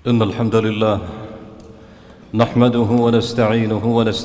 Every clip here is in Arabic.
إن الحمد لله نحمده ونستعينه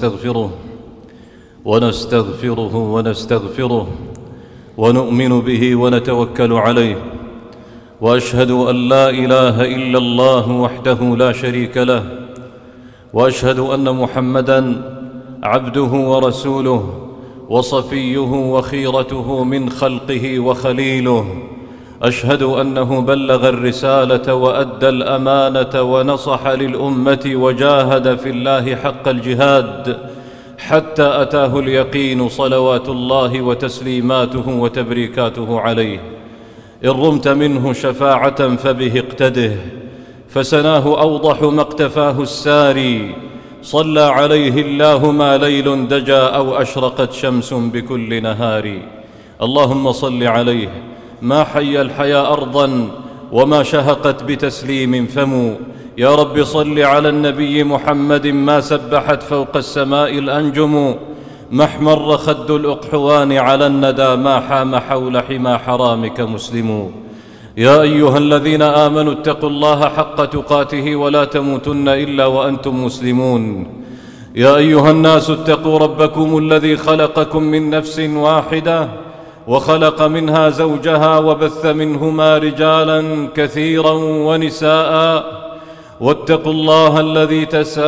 ونستغفره ونؤمن به ونتوكل عليه، وأشهد أن لا إله إلا الله وحده لا شريك له، وأشهد أن محمدًا عبده ورسوله وصفيه وخيرته من خلقه وخليله. أشهد أنه بلغ الرسالة وأدى الأمانة ونصح للأمة وجاهد في الله حق الجهاد حتى أتاه اليقين، صلوات الله وتسليماته وتبريكاته عليه. إن رمت منه شفاعة فبه اقتده، فسناه أوضح ما اقتفاه الساري. صلى عليه الله ما ليل دجى أو أشرقت شمس بكل نهار. اللهم صل عليه ما حي الحيا أرضا وما شهقت بتسليم فم. يا رب صل على النبي محمد ما سبحت فوق السماء الأنجم، ما احمر خد الأقحوان على الندى، ما حام حول حمى حرامك مسلم. يا أيها الذين آمنوا اتقوا الله حق تقاته ولا تموتن إلا وأنتم مسلمون. يا أيها الناس اتقوا ربكم الذي خلقكم من نفس واحدة وخلق منها زوجها وبث منهما رجالا كثيرا ونساء، واتقوا الله الذي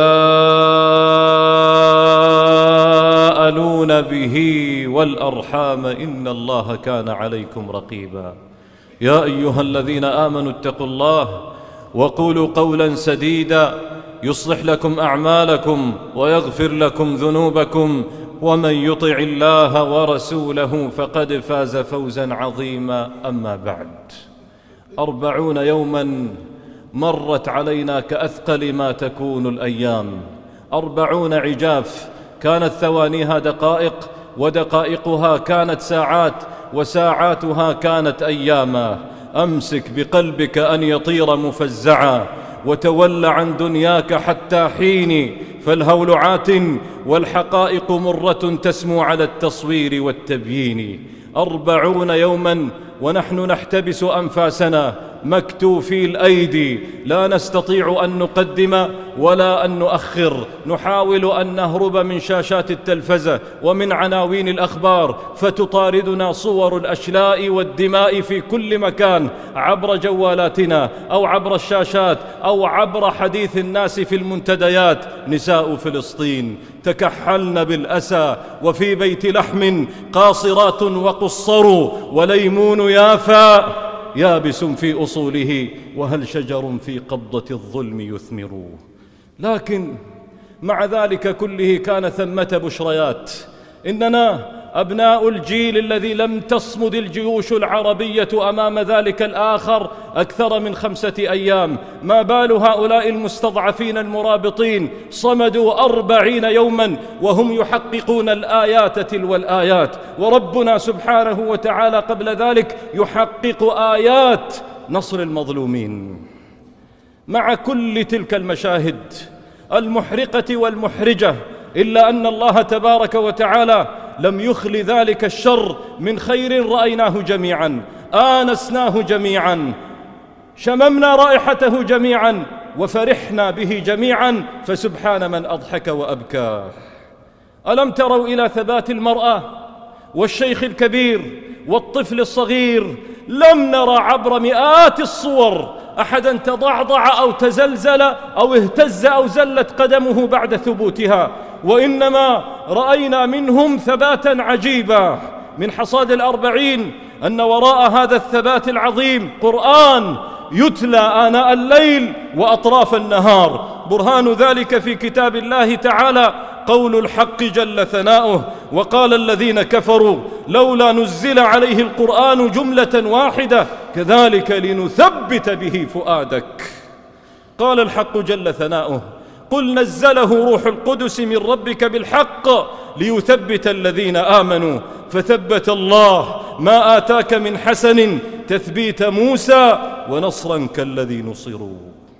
تساءلون به والأرحام إن الله كان عليكم رقيبا. يا أيها الذين آمنوا اتقوا الله وقولوا قولا سديدا يصلح لكم أعمالكم ويغفر لكم ذنوبكم، ومن يطع الله ورسوله فقد فاز فوزا عظيما. أما بعد، 40 يوما مرت علينا كأثقل ما تكون الأيام، 40 عجاف كانت ثوانيها دقائق، ودقائقها كانت ساعات، وساعاتها كانت أياما. أمسك بقلبك أن يطير مفزعا، وتول عن دنياك حتى حين، فالهول عات والحقائق مرة تسمو على التصوير والتبيين. 40 يوما ونحن نحتبس أنفاسنا مكتوفي الأيدي، لا نستطيع أن نقدم ولا أن نؤخر. نحاول أن نهرب من شاشات التلفزة ومن عناوين الأخبار، فتطاردنا صور الأشلاء والدماء في كل مكان، عبر جوالاتنا أو عبر الشاشات أو عبر حديث الناس في المنتديات. نساء فلسطين تكحلن بالأسى، وفي بيت لحم قاصرات وقصروا، وليمون يافا يابس في أصوله، وهل شجر في قبضة الظلم يثمر. لكن مع ذلك كله كان ثمة بشريات. إننا أبناء الجيل الذي لم تصمد الجيوش العربية أمام ذلك الآخر أكثر من 5 أيام. ما بال هؤلاء المستضعفين المرابطين صمدوا 40 يوما وهم يحققون الآيات تلو الآيات، وربنا سبحانه وتعالى قبل ذلك يحقق آيات نصر المظلومين. مع كل تلك المشاهد المحرقة والمحرجة، إلا أن الله تبارك وتعالى لم يخل ذلك الشر من خير رأيناه جميعا، آنسناه جميعا، شممنا رائحته جميعا، وفرحنا به جميعا، فسبحان من أضحك وأبكى. ألم تروا إلى ثبات المرأة والشيخ الكبير والطفل الصغير؟ لم نرى عبر مئات الصور أحدا تضعضع أو تزلزل أو اهتز أو زلت قدمه بعد ثبوتها، وإنما رأينا منهم ثباتا عجيبا. من حصاد 40 أن وراء هذا الثبات العظيم قرآن يتلى آناء الليل وأطراف النهار. برهان ذلك في كتاب الله تعالى قول الحق جل ثناؤه: وقال الذين كفروا لولا نزل عليه القرآن جملة واحدة كذلك لنثبت به فؤادك. قال الحق جل ثناؤه: قل نزله روح القدس من ربك بالحق ليثبت الذين آمنوا، فثبت الله ما آتاك من حسن تثبيت موسى ونصرا كالذي نصروا.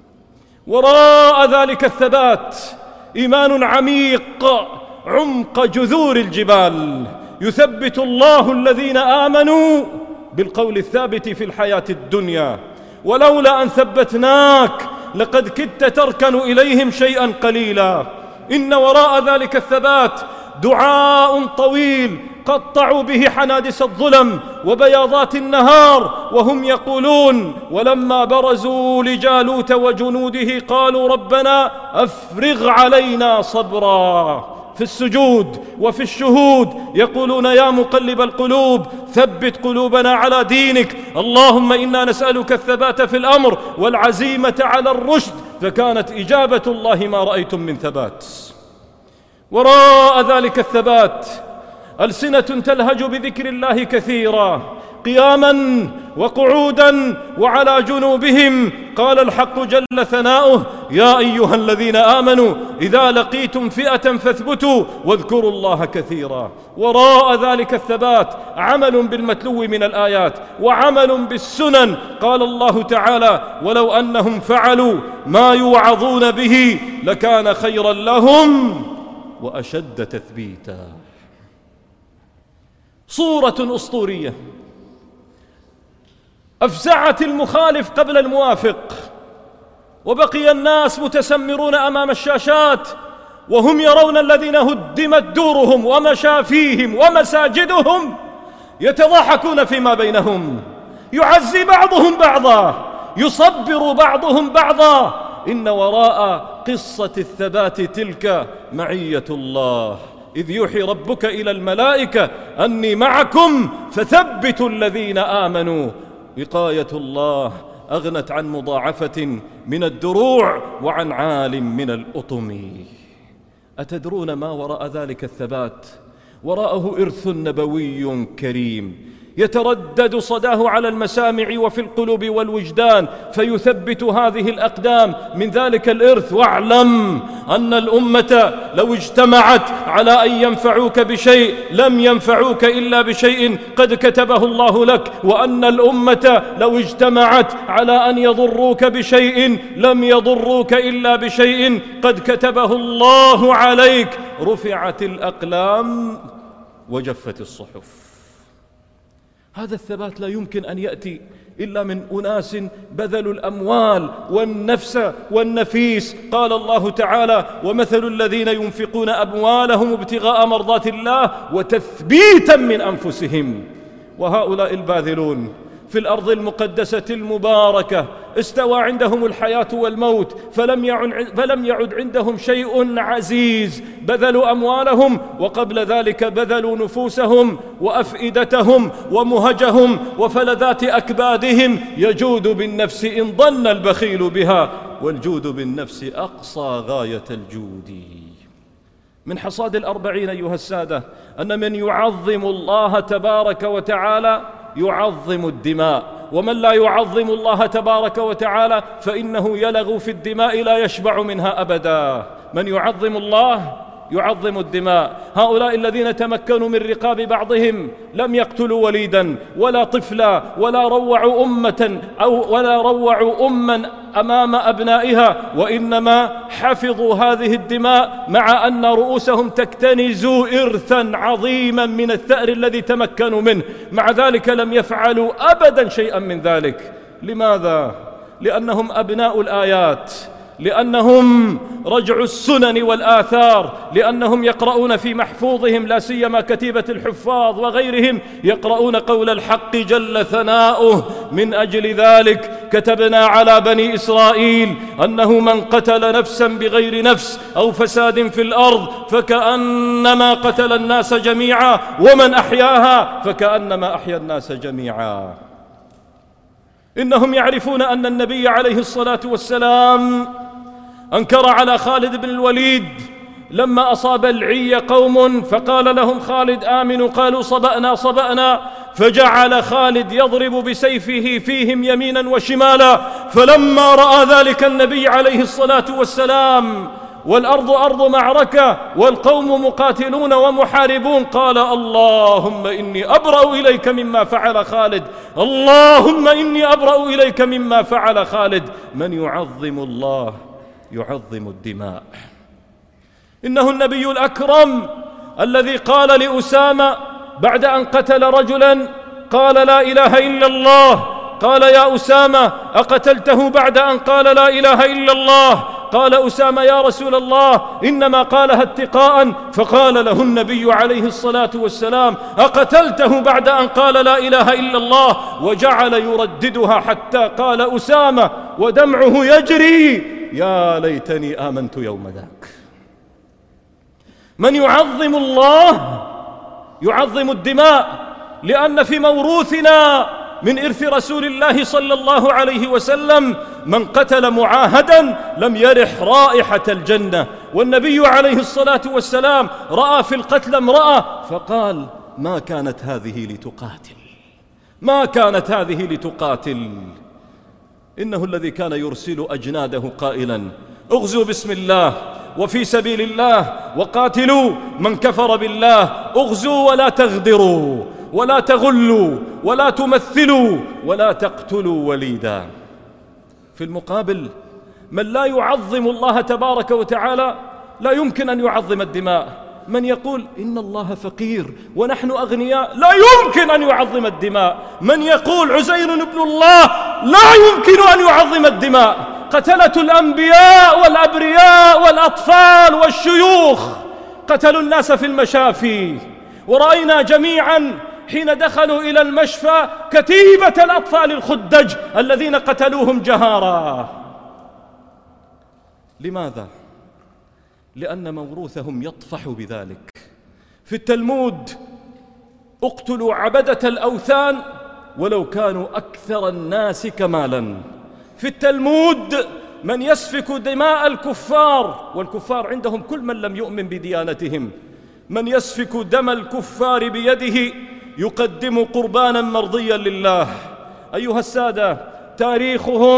وراء ذلك الثبات إيمان عميق عمق جذور الجبال، يثبت الله الذين آمنوا بالقول الثابت في الحياة الدنيا. ولولا أن ثبتناك لقد كدت تركن إليهم شيئا قليلا. إن وراء ذلك الثبات دعاء طويل قطعوا به حنادس الظلم وبياضات النهار، وهم يقولون: ولما برزوا لجالوت وجنوده قالوا ربنا أفرغ علينا صبرا. في السجود وفي الشهود يقولون: يا مقلب القلوب ثبت قلوبنا على دينك، اللهم إنا نسألك الثبات في الأمر والعزيمة على الرشد. فكانت إجابة الله: ما رأيتم من ثبات. وراء ذلك الثبات ألسنة تلهج بذكر الله كثيرا قياما وقعودا وعلى جنوبهم. قال الحق جل ثناؤه: يا أيها الذين آمنوا إذا لقيتم فئة فاثبتوا واذكروا الله كثيرا. وراء ذلك الثبات عمل بالمتلو من الآيات وعمل بالسنن. قال الله تعالى: ولو أنهم فعلوا ما يوعظون به لكان خيرا لهم وأشد تثبيتا. صورة أسطورية أفزعت المخالف قبل الموافق، وبقي الناس متسمرون أمام الشاشات وهم يرون الذين هدمت دورهم ومشافيهم ومساجدهم يتضاحكون فيما بينهم، يعزي بعضهم بعضا، يصبر بعضهم بعضا. إن وراء قصة الثبات تلك معية الله، إذ يوحي ربك إلى الملائكة أني معكم فثبتوا الذين آمنوا. وقاية الله أغنت عن مضاعفة من الدروع وعن عال من الأطم. أتدرون ما وراء ذلك الثبات؟ وراءه إرث نبوي كريم يتردد صداه على المسامع وفي القلوب والوجدان فيثبت هذه الأقدام من ذلك الإرث. واعلم أن الأمة لو اجتمعت على أن ينفعوك بشيء لم ينفعوك إلا بشيء قد كتبه الله لك، وأن الأمة لو اجتمعت على أن يضروك بشيء لم يضروك إلا بشيء قد كتبه الله عليك. رفعت الأقلام وجفت الصحف. هذا الثبات لا يمكن أن يأتي إلا من أناس بذلوا الأموال والنفس والنفيس. قال الله تعالى: ومثل الذين ينفقون أموالهم ابتغاء مرضات الله وتثبيتا من أنفسهم. وهؤلاء الباذلون في الأرض المقدسة المباركة استوى عندهم الحياة والموت، فلم يعد عندهم شيء عزيز. بذلوا أموالهم وقبل ذلك بذلوا نفوسهم وأفئدتهم ومهجهم وفلذات أكبادهم. يجود بالنفس إن ظن البخيل بها، والجود بالنفس أقصى غاية الجود. من حصاد الأربعين أيها السادة أن من يعظم الله تبارك وتعالى يعظم الدماء، ومن لا يعظم الله تبارك وتعالى فإنه يلغ في الدماء لا يشبع منها أبدا. من يعظم الله يعظم الدماء. هؤلاء الذين تمكنوا من رقاب بعضهم لم يقتلوا وليدا ولا طفلا ولا روعوا أما أمام أبنائها، وإنما حفظوا هذه الدماء مع أن رؤوسهم تكتنز إرثا عظيما من الثأر الذي تمكنوا منه. مع ذلك لم يفعلوا أبدا شيئا من ذلك. لماذا؟ لأنهم أبناء الآيات، لأنهم رجعوا السنن والآثار، لأنهم يقرؤون في محفوظهم، لا سيما كتيبة الحفاظ وغيرهم، يقرؤون قول الحق جل ثناؤه: من أجل ذلك كتبنا على بني إسرائيل أنه من قتل نفسا بغير نفس أو فساد في الأرض فكأنما قتل الناس جميعا ومن أحياها فكأنما أحيا الناس جميعا. إنهم يعرفون أن النبي عليه الصلاة والسلام أنكر على خالد بن الوليد لما أصاب العي قوم فقال لهم خالد: آمنوا. قالوا: صبأنا. فجعل خالد يضرب بسيفه فيهم يمينا وشمالا. فلما رأى ذلك النبي عليه الصلاة والسلام والأرض أرض معركة والقوم مقاتلون ومحاربون قال: اللهم إني أبرأ إليك مما فعل خالد، اللهم إني أبرأ إليك مما فعل خالد. من يعظم الله يعظم الدماء. إنه النبي الأكرم الذي قال لأسامة بعد أن قتل رجلا قال: لا إله إلا الله قال يا أسامة أقتلته بعد أن قال لا إله إلا الله؟ قال أسامة يا رسول الله إنما قالها اتقاء. فقال له النبي عليه الصلاة والسلام أقتلته بعد أن قال لا إله إلا الله؟ وجعل يرددها حتى قال أسامة ودمعه يجري يا ليتني آمنت يوم ذاك. من يعظم الله يعظم الدماء، لأن في موروثنا من إرث رسول الله صلى الله عليه وسلم من قتل معاهدا لم يرح رائحة الجنة. والنبي عليه الصلاة والسلام رأى في القتل امرأة فقال ما كانت هذه لتقاتل، ما كانت هذه لتقاتل. إنه الذي كان يرسل أجناده قائلا اغزوا بسم الله وفي سبيل الله وقاتلوا من كفر بالله، اغزوا ولا تغدروا ولا تغلوا ولا تمثلوا ولا تقتلوا وليدا. في المقابل من لا يعظم الله تبارك وتعالى لا يمكن أن يعظم الدماء. من يقول إن الله فقير ونحن أغنياء لا يمكن أن يعظم الدماء. من يقول عزير ابن الله لا يمكن أن يعظم الدماء. قتلة الأنبياء والأبرياء والأطفال والشيوخ قتلوا الناس في المشافي، ورأينا جميعا حين دخلوا إلى المشفى كتيبة الأطفال الخدج الذين قتلوهم جهارا. لماذا؟ لأن موروثهم يطفح بذلك. في التلمود اقتلوا عبدة الأوثان ولو كانوا أكثر الناس كمالا. في التلمود من يسفك دماء الكفار، والكفار عندهم كل من لم يؤمن بديانتهم، من يسفك دم الكفار بيده يقدم قربانا مرضيا لله. أيها السادة، تاريخهم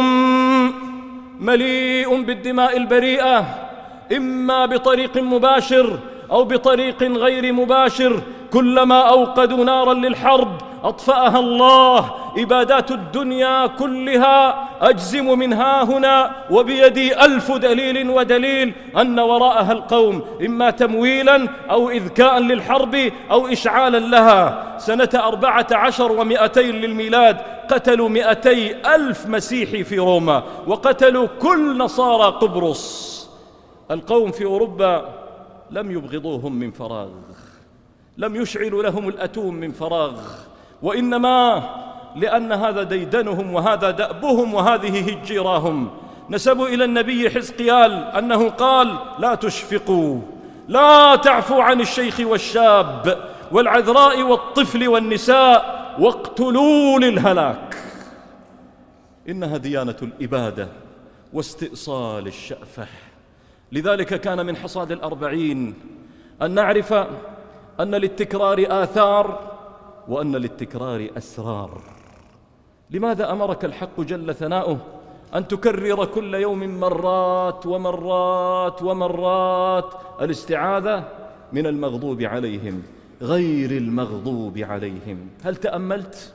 مليء بالدماء البريئة، إما بطريق مباشر أو بطريق غير مباشر. كلما أوقدوا نارا للحرب أطفأها الله. إبادات الدنيا كلها أجزم من ها هنا وبيدي 1000 دليل ودليل أن وراءها القوم، إما تمويلا أو إذكاء للحرب أو إشعالا لها. سنة 14 و200 للميلاد قتلوا 200,000 مسيحي في روما، وقتلوا كل نصارى قبرص. القوم في أوروبا لم يبغضوهم من فراغ، لم يشعلوا لهم الأتون من فراغ، وإنما لأن هذا ديدنهم وهذا دأبهم وهذه هجيراهم. نسبوا إلى النبي حزقيال أنه قال لا تشفقوا، لا تعفوا عن الشيخ والشاب والعذراء والطفل والنساء واقتلوا للهلاك. إنها ديانة الإبادة واستئصال الشأفة. لذلك كان من حصاد 40 أن نعرف أن للتكرار آثار وأن للتكرار أسرار. لماذا أمرك الحق جل ثناؤه أن تكرر كل يوم مرات ومرات ومرات الاستعاذة من المغضوب عليهم غير المغضوب عليهم؟ هل تأملت؟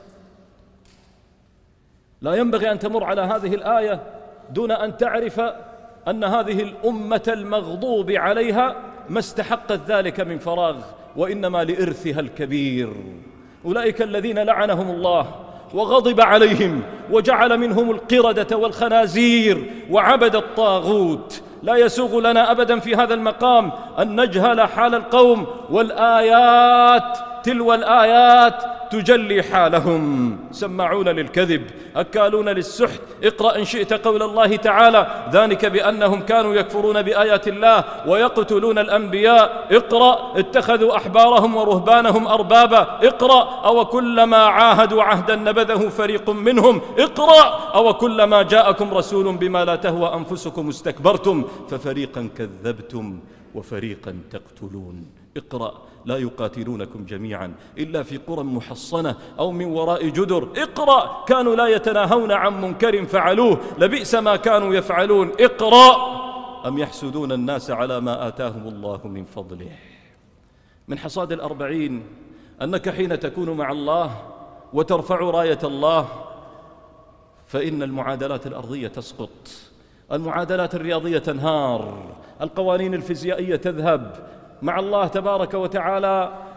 لا ينبغي أن تمر على هذه الآية دون أن تعرف أن هذه الأمة المغضوب عليها ما استحقت ذلك من فراغ، وإنما لإرثها الكبير. أولئك الذين لعنهم الله وغضب عليهم وجعل منهم القردة والخنازير وعبد الطاغوت. لا يسوغ لنا أبدا في هذا المقام أن نجهل حال القوم، والآيات تلو الآيات تجلي حالهم. سماعون للكذب أكالون للسحت. اقرأ إن شئت قول الله تعالى ذلك بأنهم كانوا يكفرون بآيات الله ويقتلون الأنبياء. اقرأ اتخذوا أحبارهم ورهبانهم أربابا. اقرأ أو كلما عاهدوا عهدا نبذه فريق منهم. اقرأ أو كلما جاءكم رسول بما لا تهوى أنفسكم استكبرتم ففريقا كذبتم وفريقا تقتلون. اقرأ لا يقاتلونكم جميعا إلا في قرى محصنة أو من وراء جدر. اقرأ كانوا لا يتناهون عن منكر فعلوه لبئس ما كانوا يفعلون. اقرأ أم يحسدون الناس على ما آتاهم الله من فضله. من حصاد 40 أنك حين تكون مع الله وترفع راية الله فإن المعادلات الأرضية تسقط، المعادلات الرياضية تنهار، القوانين الفيزيائية تذهب. مع الله تبارك وتعالى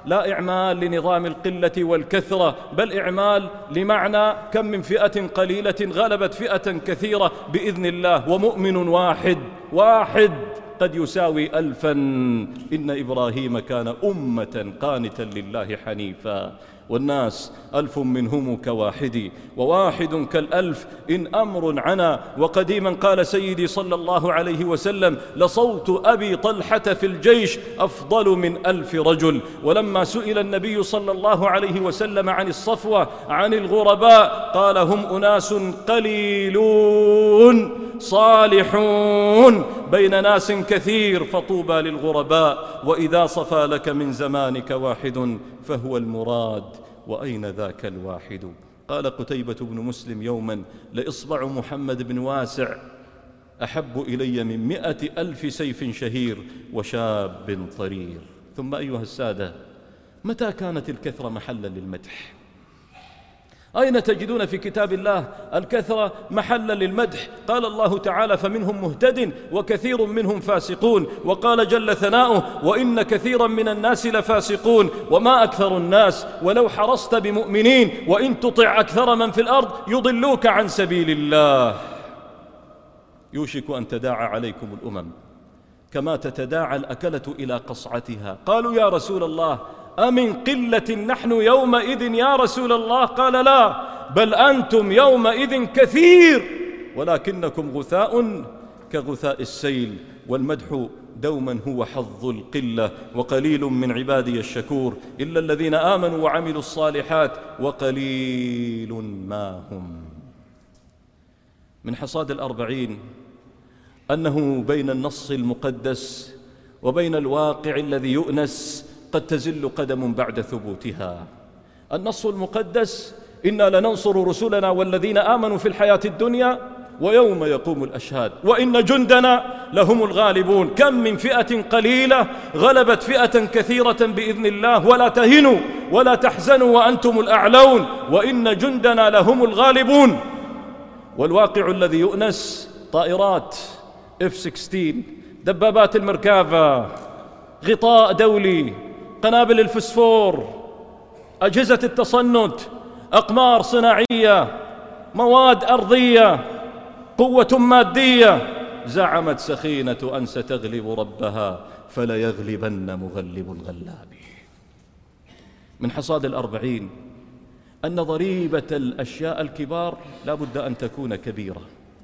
لا إعمال لنظام القلة والكثرة، بل إعمال لمعنى كم من فئة قليلة غلبت فئة كثيرة بإذن الله، ومؤمن واحد قد يساوي 1000. إن إبراهيم كان أمة قانتا لله حنيفا، والناس 1000 منهم كواحد، وواحد كال1000 إن أمر عنا. وقديما قال سيدي صلى الله عليه وسلم: لصوت أبي طلحة في الجيش أفضل من 1000 رجل. ولما سئل النبي صلى الله عليه وسلم عن الصفوة، عن الغرباء، قال: هم أناس قليلون صالحون بين ناس كثير، فطوبى للغرباء. وإذا صفى لك من زمانك واحد فهو المراد، وأين ذاك الواحد؟ قال قتيبة بن مسلم يوما: لإصبع محمد بن واسع أحب إلي من 100,000 سيف شهير وشاب طرير. ثم أيها السادة، متى كانت الكثرة محلا للمدح؟ أين تجدون في كتاب الله الكثرة محلا للمدح؟ قال الله تعالى: فمنهم مهتد وكثير منهم فاسقون. وقال جل ثناؤه: وإن كثيرا من الناس لفاسقون وما أكثر الناس ولو حرصت بمؤمنين وإن تطع أكثر من في الأرض يضلوك عن سبيل الله. يوشك أن تداعى عليكم الأمم كما تتداعى الأكلة إلى قصعتها. قالوا: يا رسول الله، أمن قلة نحن يومئذ يا رسول الله؟ قال: لا، بل أنتم يومئذ كثير ولكنكم غثاء كغثاء السيل. والمدح دوما هو حظ القلة، وقليل من عبادي الشكور إلا الذين آمنوا وعملوا الصالحات وقليل ما هم. من حصاد 40 أنه بين النص المقدس وبين الواقع الذي يؤنس قد تزل قدم بعد ثبوتها. النص المقدس: إنا لننصر رسلنا والذين آمنوا في الحياة الدنيا ويوم يقوم الأشهاد وإن جندنا لهم الغالبون. كم من فئة قليلة غلبت فئة كثيرة بإذن الله، ولا تهنوا ولا تحزنوا وأنتم الأعلون وإن جندنا لهم الغالبون. والواقع الذي يؤنس: طائرات F-16، دبابات المركافة، غطاء دولي، قنابل الفسفور، أجهزة التصنت، أقمار صناعية، مواد أرضية، قوة مادية. زعمت سخينة أن ستغلب ربها فليغلبن مغلب الغلاب. من حصاد 40 أن ضريبة الأشياء الكبار لا بد أن تكون كبيرة.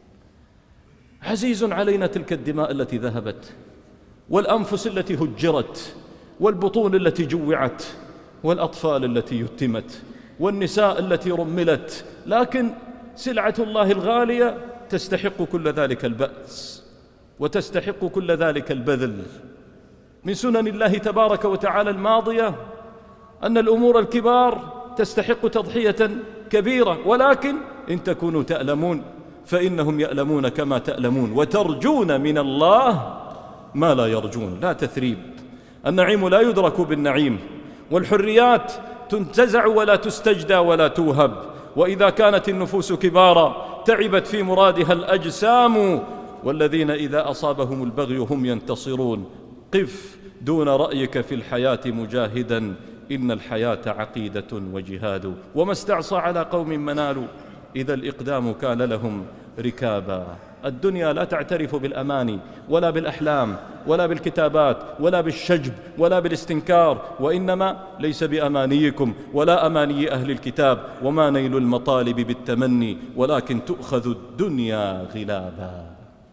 عزيز علينا تلك الدماء التي ذهبت، والأنفس التي هجرت، والبطون التي جوعت، والأطفال التي يتمت، والنساء التي رملت، لكن سلعة الله الغالية تستحق كل ذلك البأس وتستحق كل ذلك البذل. من سنن الله تبارك وتعالى الماضية أن الأمور الكبار تستحق تضحية كبيرة، ولكن إن تكونوا تألمون فإنهم يألمون كما تألمون، وترجون من الله ما لا يرجون. لا تثريب، النعيم لا يدرك بالنعيم، والحريات تنتزع ولا تستجدى ولا توهب. وإذا كانت النفوس كبارا تعبت في مرادها الأجسام، والذين إذا أصابهم البغي هم ينتصرون. قف دون رأيك في الحياة مجاهدا، إن الحياة عقيدة وجهاد. وما استعصى على قوم منالوا إذا الإقدام كان لهم ركابا. الدنيا لا تعترف بالأماني ولا بالأحلام ولا بالكتابات ولا بالشجب ولا بالاستنكار، وإنما ليس بأمانيكم ولا أماني أهل الكتاب وما نيل المطالب بالتمني، ولكن تؤخذ الدنيا غلابا.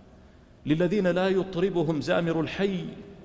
للذين لا يطربهم زامر الحي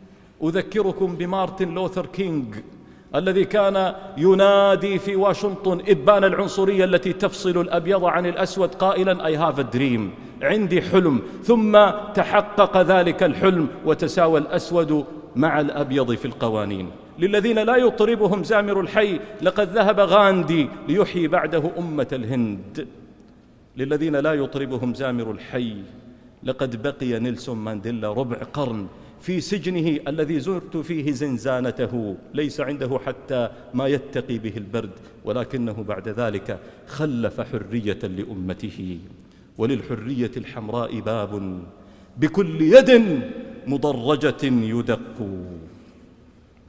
أذكركم بمارتن لوثر كينغ الذي كان ينادي في واشنطن إبان العنصرية التي تفصل الأبيض عن الأسود قائلا I have a dream، عندي حلم، ثم تحقق ذلك الحلم وتساوى الأسود مع الأبيض في القوانين. للذين لا يطربهم زامر الحي لقد ذهب غاندي ليحيي بعده أمة الهند. للذين لا يطربهم زامر الحي لقد بقي نيلسون مانديلا ربع قرن في سجنه الذي زرت فيه زنزانته، ليس عنده حتى ما يتقي به البرد، ولكنه بعد ذلك خلف حرية لأمته. وللحرية الحمراء باب بكل يد مضرجة يدق.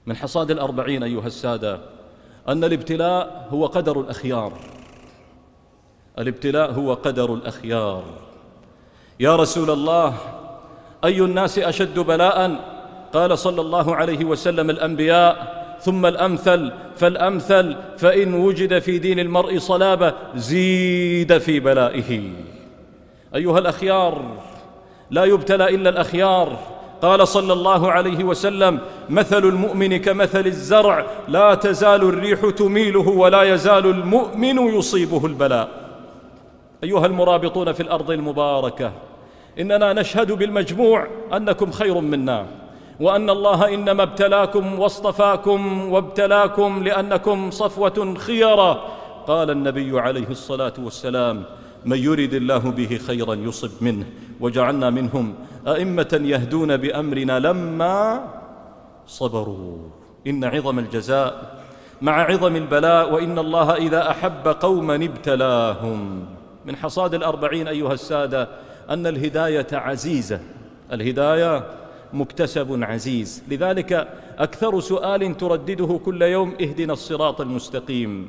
من حصاد الأربعين أيها السادة أن الابتلاء هو قدر الأخيار. الابتلاء هو قدر الأخيار. يا رسول الله، أي الناس أشد بلاء؟ قال صلى الله عليه وسلم: الأنبياء، ثم الأمثل فالأمثل، فإن وجد في دين المرء صلابة زيد في بلائه. أيها الأخيار، لا يبتلى إلا الأخيار. قال صلى الله عليه وسلم: مثل المؤمن كمثل الزرع، لا تزال الريح تميله ولا يزال المؤمن يصيبه البلاء. أيها المرابطون في الأرض المباركة، إننا نشهد بالمجموع أنكم خير منا، وأن الله إنما ابتلاكم واصطفاكم وابتلاكم لأنكم صفوة خيرة. قال النبي عليه الصلاة والسلام: من يرد الله به خيرا يصب منه، وجعلنا منهم أئمة يهدون بأمرنا لما صبروا. إن عظم الجزاء مع عظم البلاء، وإن الله إذا أحب قوما ابتلاهم. من حصاد الأربعين أيها السادة أن الهداية عزيزة، الهداية مكتسب عزيز. لذلك أكثر سؤال تردده كل يوم: اهدنا الصراط المستقيم.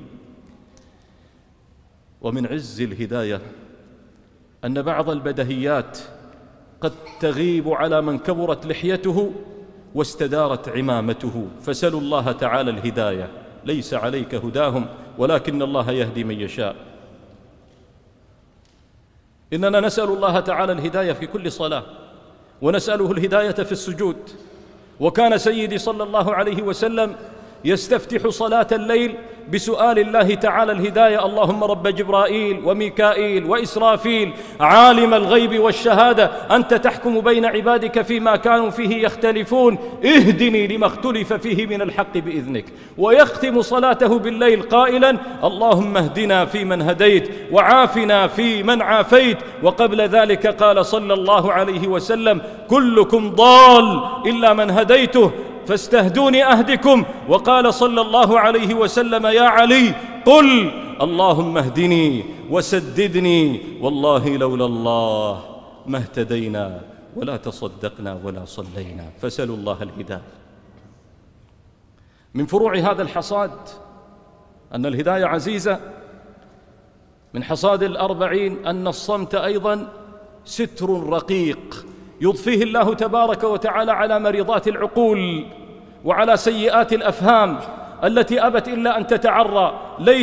ومن عز الهداية أن بعض البدهيات قد تغيب على من كبرت لحيته واستدارت عمامته، فسلوا الله تعالى الهداية. ليس عليك هداهم ولكن الله يهدي من يشاء. إننا نسأل الله تعالى الهداية في كل صلاة، ونسأله الهداية في السجود. وكان سيدي صلى الله عليه وسلم يستفتح صلاة الليل بسؤال الله تعالى الهداية: اللهم رب جبرائيل وميكائيل وإسرافيل، عالم الغيب والشهادة، أنت تحكم بين عبادك فيما كانوا فيه يختلفون، اهدني لما اختلف فيه من الحق بإذنك. ويختم صلاته بالليل قائلا: اللهم اهدنا فيمن هديت وعافنا فيمن عافيت. وقبل ذلك قال صلى الله عليه وسلم: كلكم ضال إلا من هديته فاستهدوني أهدكم. وقال صلى الله عليه وسلم: يا علي قل اللهم اهدني وسددني، والله لولا الله ما اهتدينا ولا تصدقنا ولا صلينا. فسلوا الله الهداية. من فروع هذا الحصاد أن الهداية عزيزة. من حصاد الأربعين أن الصمت أيضا ستر رقيق يضفيه الله تبارك وتعالى على مريضات العقول وعلى سيئات الأفهام التي أبت إلا أن تتعرى.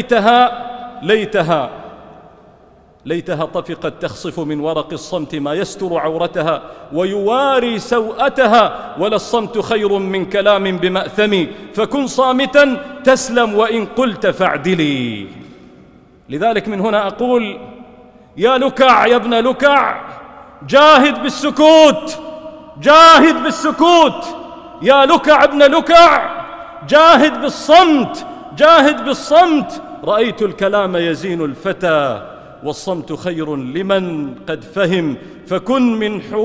ليتها طفقت تخصف من ورق الصمت ما يستر عورتها ويواري سوءتها، ولا الصمت خير من كلام بمأثم، فكن صامتا تسلم وإن قلت فاعدلي. لذلك من هنا أقول: يا لكع، يا ابن لكع، جاهد بالسكوت، جاهد بالسكوت. يا لكع ابن لكع، جاهد بالصمت، جاهد بالصمت. رأيت الكلام يزين الفتى والصمت خير لمن قد فهم، فكم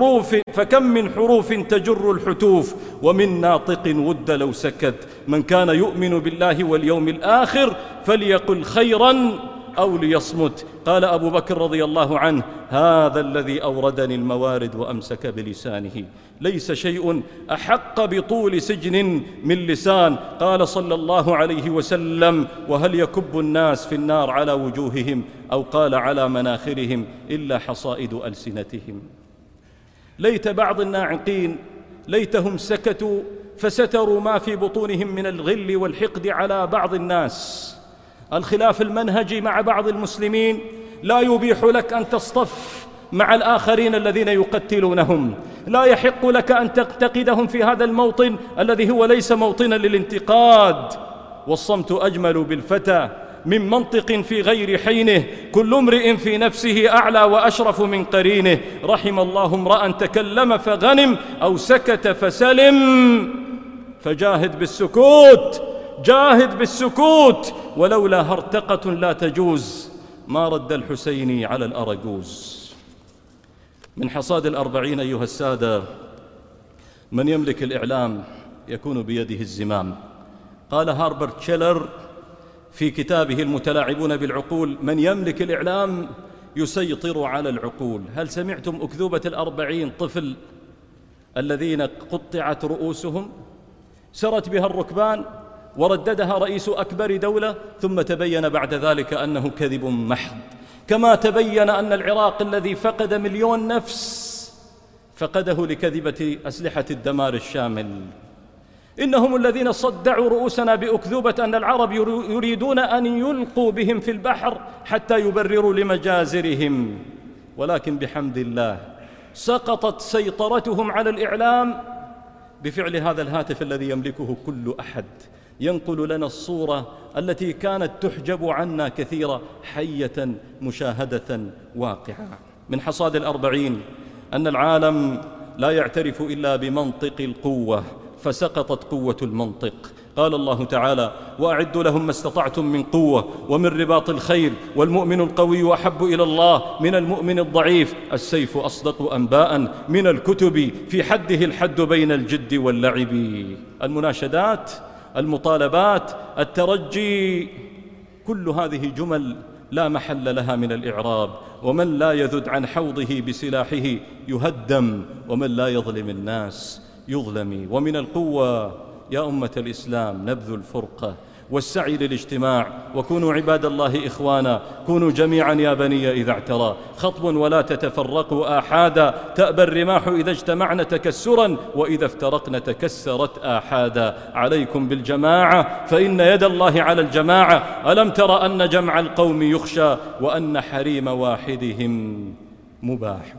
من حروف تجر الحتوف، ومن ناطق ود لو سكت. من كان يؤمن بالله واليوم الآخر فليقل خيرا أو ليصمت. قال أبو بكر رضي الله عنه: هذا الذي أوردني الموارد وأمسك بلسانه. ليس شيء أحق بطول سجن من لسان. قال صلى الله عليه وسلم: وهل يكب الناس في النار على وجوههم، أو قال على مناخرهم، إلا حصائد ألسنتهم. ليت بعض الناعقين ليتهم سكتوا فستروا ما في بطونهم من الغل والحقد على بعض الناس. الخلاف المنهجي مع بعض المسلمين لا يبيح لك أن تصطف مع الآخرين الذين يقتلونهم. لا يحق لك أن تنتقدهم في هذا الموطن الذي هو ليس موطنا للانتقاد. والصمت أجمل بالفتى من منطق في غير حينه، كل امرئ في نفسه أعلى وأشرف من قرينه. رحم الله امرأ تكلم فغنم، أو سكت فسلم. فجاهد بالسكوت، جاهد بالسكوت. ولولا هرتقة لا تجوز ما رد الحسيني على الأرجوز. من حصاد الأربعين أيها السادة: من يملك الإعلام يكون بيده الزمام. قال هاربرت شيلر في كتابه المتلاعبون بالعقول: من يملك الإعلام يسيطر على العقول. هل سمعتم أكذوبة 40 طفل الذين قطعت رؤوسهم؟ سرت بها الركبان ورددها رئيس أكبر دولة، ثم تبين بعد ذلك أنه كذب محض. كما تبين أن العراق الذي فقد 1,000,000 نفس فقده لكذبة أسلحة الدمار الشامل. إنهم الذين صدعوا رؤوسنا بأكذوبة أن العرب يريدون أن يلقوا بهم في البحر حتى يبرروا لمجازرهم، ولكن بحمد الله سقطت سيطرتهم على الإعلام بفعل هذا الهاتف الذي يملكه كل أحد، ينقل لنا الصورة التي كانت تحجب عنا كثيرا حية مشاهدة واقعة. من حصاد 40 أن العالم لا يعترف إلا بمنطق القوة، فسقطت قوة المنطق. قال الله تعالى: وأعدوا لهم ما استطعتم من قوة ومن رباط الخيل والمؤمن القوي أحب إلى الله من المؤمن الضعيف، السيف أصدق أنباء من الكتب في حده الحد بين الجد واللعب. المناشدات، المطالبات، الترجي، كل هذه جمل لا محل لها من الإعراب. ومن لا يذد عن حوضه بسلاحه يهدم، ومن لا يظلم الناس يظلم. ومن القوة يا أمة الإسلام نبذ الفرقة والسعي للاجتماع، وكونوا عباد الله إخوانا، كونوا جميعا يا بني إذا اعترى خطب ولا تتفرقوا آحادا، تأبى الرماح إذا اجتمعن تكسرا وإذا افترقن تكسرت آحادا. عليكم بالجماعة فإن يد الله على الجماعة. ألم تر أن جمع القوم يخشى وأن حريم واحدهم مباح.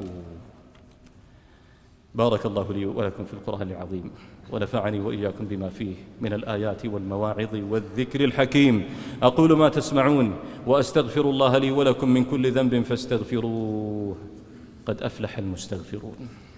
بارك الله لي ولكم في القرآن العظيم، ونفعني وإياكم بما فيه من الآيات والمواعظ والذكر الحكيم. أقول ما تسمعون وأستغفر الله لي ولكم من كل ذنب فاستغفروه، قد أفلح المستغفرون.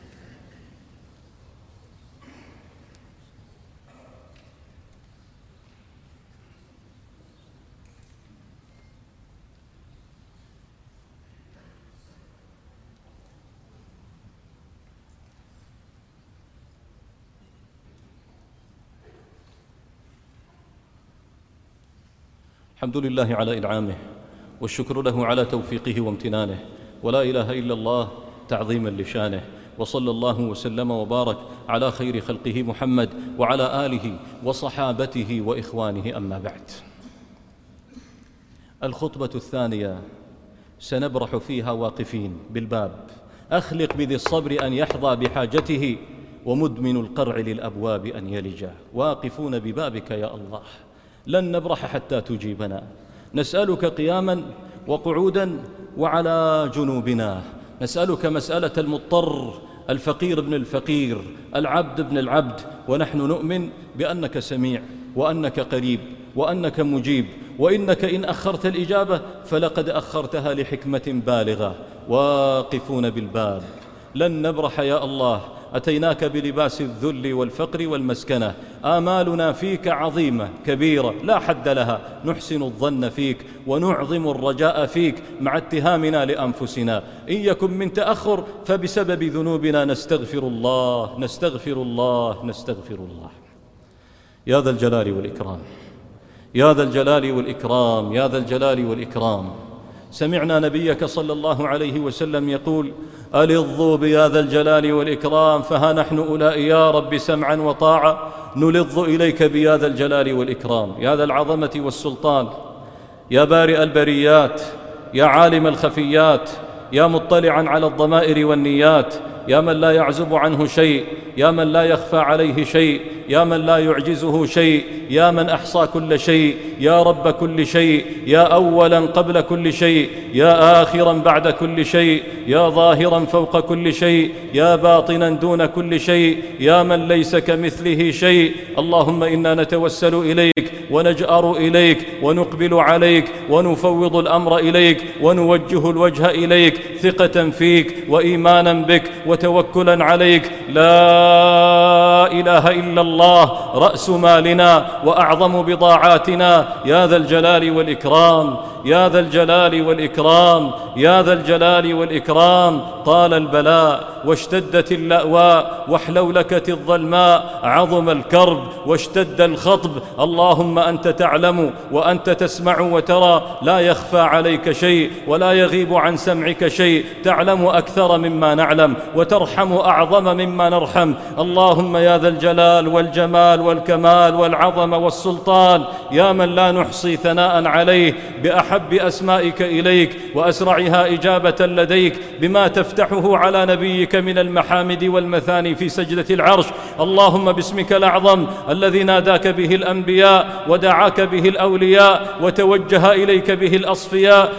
الحمد لله على إنعامه، والشكر له على توفيقه وامتنانه، ولا إله إلا الله تعظيما لشانه. وصلى الله وسلم وبارك على خير خلقه محمد وعلى آله وصحابته وإخوانه، أما بعد. الخطبة الثانية سنبرح فيها واقفين بالباب. أخلق بذي الصبر أن يحظى بحاجته، ومدمن القرع للأبواب أن يلجا. واقفون ببابك يا الله، لن نبرح حتى تجيبنا. نسألك قياما وقعودا وعلى جنوبنا، نسألك مسألة المضطر، الفقير ابن الفقير، العبد ابن العبد، ونحن نؤمن بأنك سميع وأنك قريب وأنك مجيب، وإنك إن أخرت الإجابة فلقد أخرتها لحكمة بالغة. واقفون بالباب، لن نبرح يا الله. أتيناك بلباس الذل والفقر والمسكنة. آمالنا فيك عظيمة كبيرة لا حد لها، نحسن الظن فيك ونعظم الرجاء فيك مع اتهامنا لأنفسنا. إن يكن من تأخر فبسبب ذنوبنا، نستغفر الله نستغفر الله نستغفر الله. يا ذا الجلال والإكرام، يا ذا الجلال والإكرام، يا ذا الجلال والإكرام. سمعنا نبيك صلى الله عليه وسلم يقول: ألظوا بيا ذا الجلال والإكرام، فها نحن أولئك يا رب سمعا وطاعة نلظ إليك بيا ذا الجلال والإكرام. يا ذا العظمة والسلطان، يا بارئ البريات، يا عالم الخفيات، يا مطلعا على الضمائر والنيات، يا من لا يعزب عنه شيء، يا من لا يخفى عليه شيء، يا من لا يعجزه شيء، يا من أحصى كل شيء، يا رب كل شيء، يا أولا قبل كل شيء، يا آخرا بعد كل شيء، يا ظاهرا فوق كل شيء، يا باطنا دون كل شيء، يا من ليس كمثله شيء. اللهم إنا نتوسل إليك ونجأر إليك ونقبل عليك ونفوض الأمر إليك ونوجه الوجه إليك، ثقة فيك وإيمانا بك وتوكلا عليك. لا إله إلا الله رأس مالنا وأعظم بضاعاتنا، يا ذا الجلال والإكرام. يا ذا الجلال والإكرام، يا ذا الجلال والإكرام. طال البلاء واشتدت اللأواء وحلولكت الظلماء، عظم الكرب واشتد الخطب. اللهم أنت تعلم وأنت تسمع وترى، لا يخفى عليك شيء ولا يغيب عن سمعك شيء، تعلم أكثر مما نعلم وترحم أعظم مما نرحم. اللهم يا ذا الجلال والجمال والكمال والعظمة والسلطان، يا من لا نحصي ثناء عليه، بأحب أسمائك إليك وأسرعها إجابة لديك، بما تفتحه على نبيك من المحامد والمثاني في سجدة العرش. اللهم باسمك الأعظم الذي ناداك به الأنبياء ودعاك به الأولياء وتوجه إليك به الأصفياء،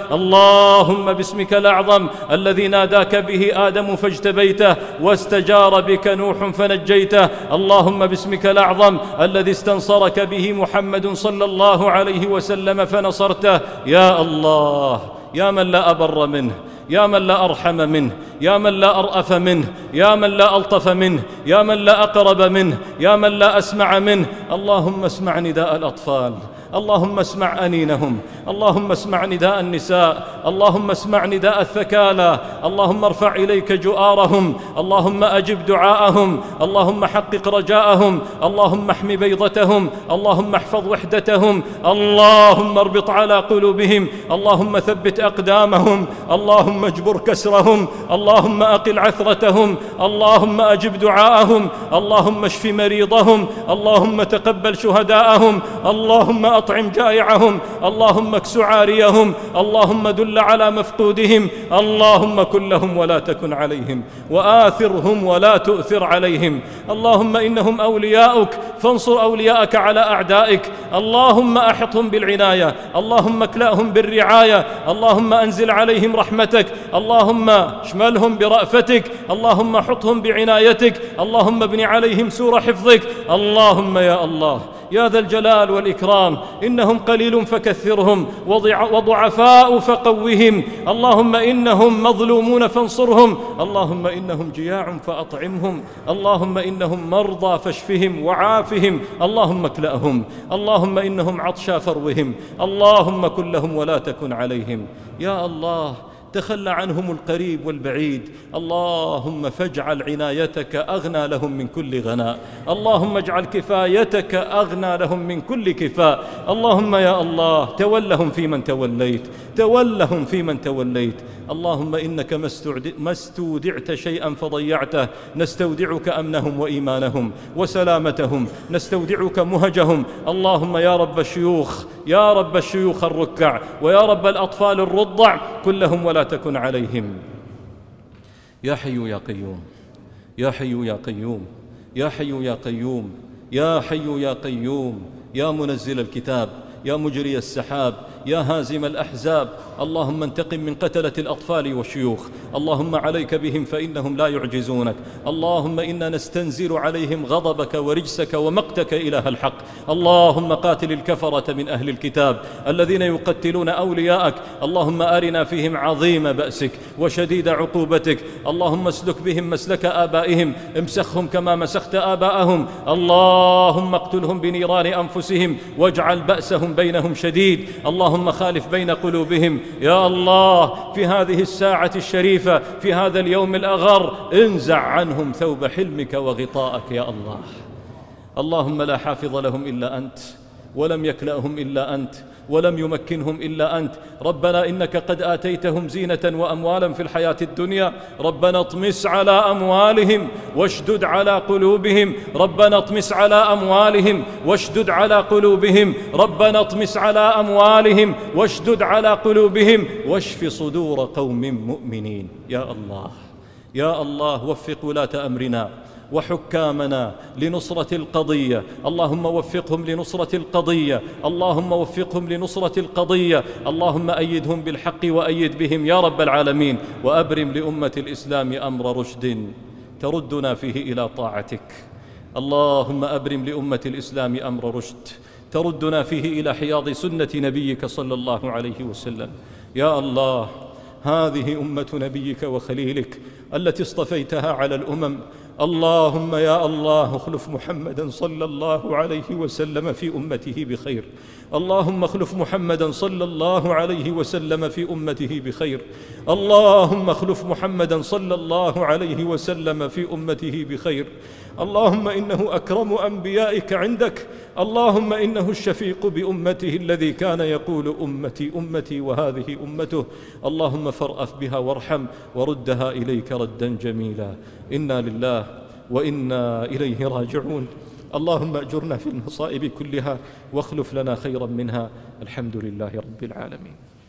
اللهم باسمك الأعظم الذي ناداك به آدم فاجتبيته واستجار بك نوح فنجيته، اللهم باسمك الأعظم الذي استنصرك به محمد صلى الله عليه وسلم فنصرته. يا الله، يا من لا أبر منه، يا من لا أرحم منه، يا من لا أرأف منه، يا من لا ألطف منه، يا من لا أقرب منه، يا من لا أسمع منه. اللهم اسمع نداء الأطفال، اللهم اسمع أنينهم، اللهم اسمع نداء النساء، اللهم اسمع نداء الثكالى، اللهم ارفع إليك جؤارهم، اللهم أجب دعاءهم، اللهم حقق رجاءهم، اللهم احم بيضتهم، اللهم احفظ وحدتهم، اللهم اربط على قلوبهم، اللهم ثبت أقدامهم، اللهم اجبر كسرهم، اللهم أقل عثرتهم، اللهم أجب دعاءهم، اللهم اشف مريضهم، اللهم تقبل شهداءهم، اللهم أطعم جائعهم، اللهم اكس عاريهم، اللهم دل على مفقودهم، اللهم كن لهم ولا تكن عليهم، وآثرهم ولا تؤثر عليهم. اللهم إنهم أولياؤك فانصر أولياءك على أعدائك، اللهم أحطهم بالعناية، اللهم اكلأهم بالرعاية، اللهم أنزل عليهم رحمتك، اللهم اشملهم برأفتك، اللهم حطهم بعنايتك، اللهم ابن عليهم سور حفظك. اللهم يا الله يا ذا الجلال والإكرام، إنهم قليل فكثرهم وضعفاء فقوهم، اللهم إنهم مظلومون فانصرهم، اللهم إنهم جياع فأطعمهم، اللهم إنهم مرضى فاشفهم وعافهم، اللهم اكلأهم، اللهم إنهم عطشى فروهم، اللهم كن لهم ولا تكن عليهم. يا الله تخلى عنهم القريب والبعيد، اللهم فاجعل عنايتك أغنى لهم من كل غناء، اللهم اجعل كفايتك أغنى لهم من كل كفاء. اللهم يا الله تولهم فيمن توليت، تولهم فيمن توليت. اللهم إنك ما استودعت شيئا فضيعته، نستودعك أمنهم وإيمانهم وسلامتهم، نستودعك مهجهم. اللهم يا رب الشيوخ، يا رب الشيوخ الركع، ويا رب الأطفال الرضع، كلهم ولا تكن عليهم. يا حي يا قيوم، يا حي يا قيوم، يا حي يا قيوم، يا حي يا قيوم، يا منزل الكتاب، يا مجري السحاب، يا هازم الأحزاب، اللهم انتقم من قتلة الأطفال والشيوخ، اللهم عليك بهم فإنهم لا يعجزونك، اللهم إنا نستنزل عليهم غضبك ورجسك ومقتك إله الحق. اللهم قاتل الكفرة من أهل الكتاب الذين يقتلون أولياءك، اللهم أرنا فيهم عظيم بأسك وشديد عقوبتك، اللهم اسلك بهم مسلك آبائهم، امسخهم كما مسخت آباءهم، اللهم اقتلهم بنيران أنفسهم واجعل بأسهم بينهم شديد، اللهم خالف بين قلوبهم. يا الله في هذه الساعة الشريفة، في هذا اليوم الأغر، انزع عنهم ثوب حلمك وغطاءك يا الله. اللهم لا حافظ لهم إلا أنت، ولم يكلأهم إلا أنت، ولم يمكنهم إلا أنت. ربنا إنك قد آتيتهم زينة وأموالا في الحياة الدنيا، ربنا اطمس على أموالهم واشدد على قلوبهم، ربنا اطمس على أموالهم واشدد على قلوبهم، ربنا اطمس على أموالهم واشدد على قلوبهم، واشف صدور قوم مؤمنين. يا الله يا الله وفق ولاة أمرنا وحكامنا لنصرة القضية، اللهم وفقهم لنصرة القضية، اللهم وفقهم لنصرة القضية، اللهم أيدهم بالحق وأيد بهم يا رب العالمين، وأبرم لأمة الإسلام أمر رشد تردنا فيه إلى طاعتك. اللهم أبرم لأمة الإسلام أمر رشد تردنا فيه إلى حياض سنة نبيك صلى الله عليه وسلم. يا الله هذه أمة نبيك وخليلك التي اصطفيتها على الأمم، اللهم يا الله اخلف محمدا صلى الله عليه وسلم في أمته بخير. اللهم اخلف محمدا صلى الله عليه وسلم في أمته بخير. اللهم اخلف محمدا صلى الله عليه وسلم في أمته بخير. اللهم إنه أكرم أنبيائك عندك. اللهم إنه الشفيق بأمته الذي كان يقول أمتي أمتي وهذه أمته. اللهم فارأف بها وارحم وردها إليك ردا جميلا. إنا لله وإنا إليه راجعون. اللهم أجرنا في المصائب كلها واخلف لنا خيرا منها. الحمد لله رب العالمين.